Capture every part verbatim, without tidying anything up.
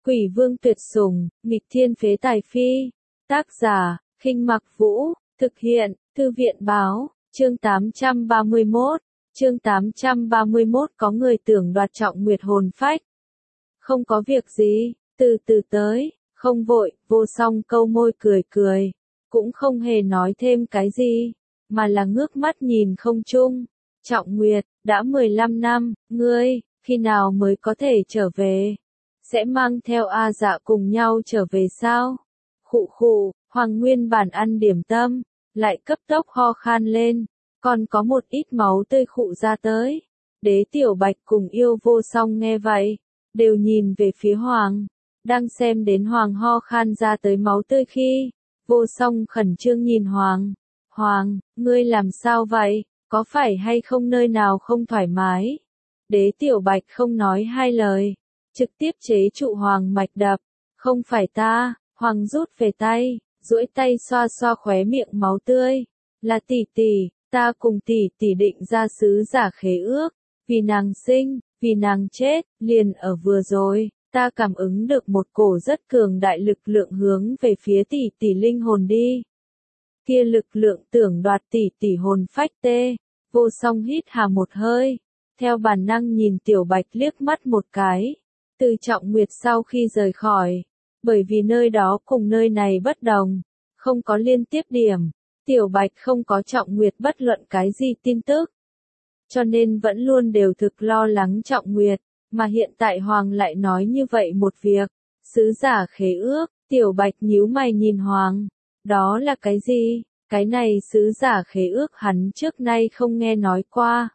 Quỷ vương tuyệt sủng, nghịch thiên phế tài phi. Tác giả, Khinh Mặc Vũ, thực hiện, Thư viện báo, chương tám trăm ba mươi mốt. Chương tám trăm ba mươi mốt có người tưởng đoạt Trọng Nguyệt hồn phách. Không có việc gì, từ từ tới, không vội, Vô Song câu môi cười cười, cũng không hề nói thêm cái gì, mà là ngước mắt nhìn không trung. Trọng Nguyệt, đã mười lăm năm, ngươi, khi nào mới có thể trở về? Sẽ mang theo A Dạ cùng nhau trở về sao? Khụ khụ, Hoàng Nguyên bản ăn điểm tâm, lại cấp tốc ho khan lên, còn có một ít máu tươi khụ ra tới. Đế Tiểu Bạch cùng Yêu Vô Song nghe vậy, đều nhìn về phía Hoàng, đang xem đến Hoàng ho khan ra tới máu tươi khi, Vô Song khẩn trương nhìn Hoàng. Hoàng, ngươi làm sao vậy? Có phải hay không nơi nào không thoải mái? Đế Tiểu Bạch không nói hai lời, trực tiếp chế trụ Hoàng mạch đập. Không phải ta. Hoàng rút về tay, duỗi tay xoa xoa khóe miệng máu tươi. Là tỷ tỷ, ta cùng tỷ tỷ định ra sứ giả khế ước, vì nàng sinh, vì nàng chết, liền ở vừa rồi, ta cảm ứng được một cổ rất cường đại lực lượng hướng về phía tỷ tỷ linh hồn đi. Kia lực lượng tưởng đoạt tỷ tỷ hồn phách tê. Vô Song hít hà một hơi, theo bản năng nhìn Tiểu Bạch liếc mắt một cái. Từ Trọng Nguyệt sau khi rời khỏi, bởi vì nơi đó cùng nơi này bất đồng, không có liên tiếp điểm, Tiểu Bạch không có Trọng Nguyệt bất luận cái gì tin tức. Cho nên vẫn luôn đều thực lo lắng Trọng Nguyệt, mà hiện tại Hoàng lại nói như vậy một việc. Sứ giả khế ước, Tiểu Bạch nhíu mày nhìn Hoàng, đó là cái gì? Cái này sứ giả khế ước hắn trước nay không nghe nói qua.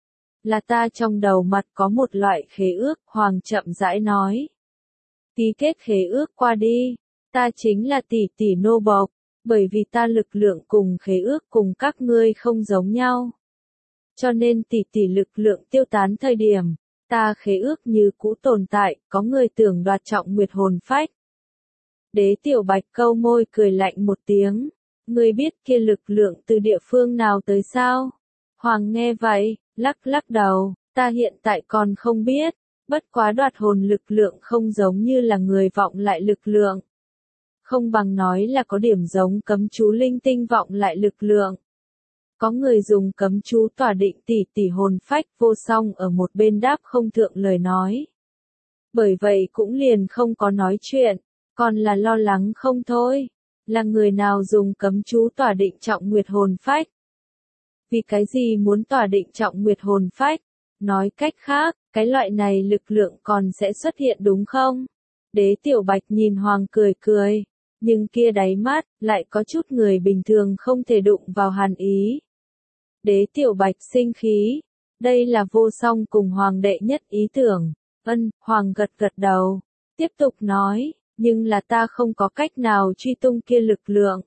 Là ta trong đầu mặt có một loại khế ước, Hoàng chậm rãi nói. Ký kết khế ước qua đi, ta chính là tỷ tỷ nô bộc, bởi vì ta lực lượng cùng khế ước cùng các ngươi không giống nhau. Cho nên tỷ tỷ lực lượng tiêu tán thời điểm, ta khế ước như cũ tồn tại, có người tưởng đoạt Trọng Nguyệt hồn phách. Đế Tiểu Bạch câu môi cười lạnh một tiếng, ngươi biết kia lực lượng từ địa phương nào tới sao? Hoàng nghe vậy, lắc lắc đầu, ta hiện tại còn không biết. Bất quá đoạt hồn lực lượng không giống như là người vọng lại lực lượng. Không bằng nói là có điểm giống cấm chú linh tinh vọng lại lực lượng. Có người dùng cấm chú tỏa định tỷ tỷ hồn phách. Vô Song ở một bên đáp không thượng lời nói. Bởi vậy cũng liền không có nói chuyện, còn là lo lắng không thôi. Là người nào dùng cấm chú tỏa định Trọng Nguyệt hồn phách? Vì cái gì muốn tỏa định Trọng Nguyệt hồn phách? Nói cách khác, cái loại này lực lượng còn sẽ xuất hiện đúng không? Đế Tiểu Bạch nhìn Hoàng cười cười, nhưng kia đáy mắt, lại có chút người bình thường không thể đụng vào hàn ý. Đế Tiểu Bạch sinh khí, đây là Vô Song cùng Hoàng đệ nhất ý tưởng. Ân, Hoàng gật gật đầu, tiếp tục nói, nhưng là ta không có cách nào truy tung kia lực lượng.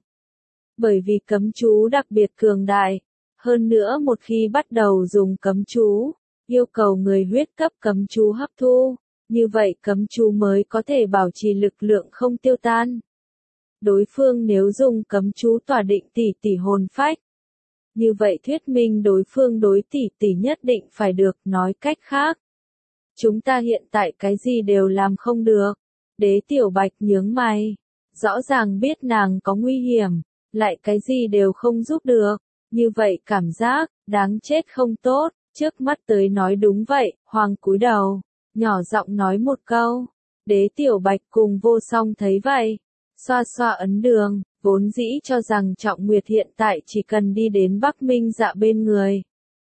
Bởi vì cấm chú đặc biệt cường đại, hơn nữa một khi bắt đầu dùng cấm chú, yêu cầu người huyết cấp cấm chú hấp thu, như vậy cấm chú mới có thể bảo trì lực lượng không tiêu tan. Đối phương nếu dùng cấm chú tỏa định tỷ tỷ hồn phách, như vậy thuyết minh đối phương đối tỷ tỷ nhất định phải được. Nói cách khác, chúng ta hiện tại cái gì đều làm không được. Đế Tiểu Bạch nhướng mày, rõ ràng biết nàng có nguy hiểm, lại cái gì đều không giúp được, như vậy cảm giác, đáng chết không tốt. Trước mắt tới nói đúng vậy, Hoàng cúi đầu, nhỏ giọng nói một câu. Đế Tiểu Bạch cùng Vô Song thấy vậy, xoa xoa ấn đường, vốn dĩ cho rằng Trọng Nguyệt hiện tại chỉ cần đi đến Bắc Minh Dạ bên người.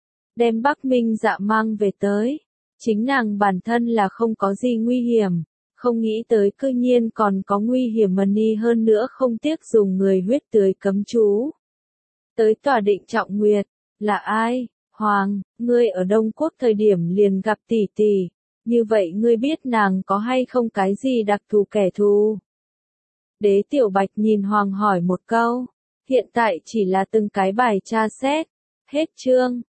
Đem Bắc Minh Dạ mang về tới, chính nàng bản thân là không có gì nguy hiểm, không nghĩ tới cư nhiên còn có nguy hiểm mani hơn nữa không tiếc dùng người huyết tưới cấm chú. Tới tỏa định Trọng Nguyệt, là ai? Hoàng, ngươi ở Đông Quốc thời điểm liền gặp tỷ tỷ, như vậy ngươi biết nàng có hay không cái gì đặc thù kẻ thù? Đế Tiểu Bạch nhìn Hoàng hỏi một câu, hiện tại chỉ là từng cái bài tra xét. Hết chương.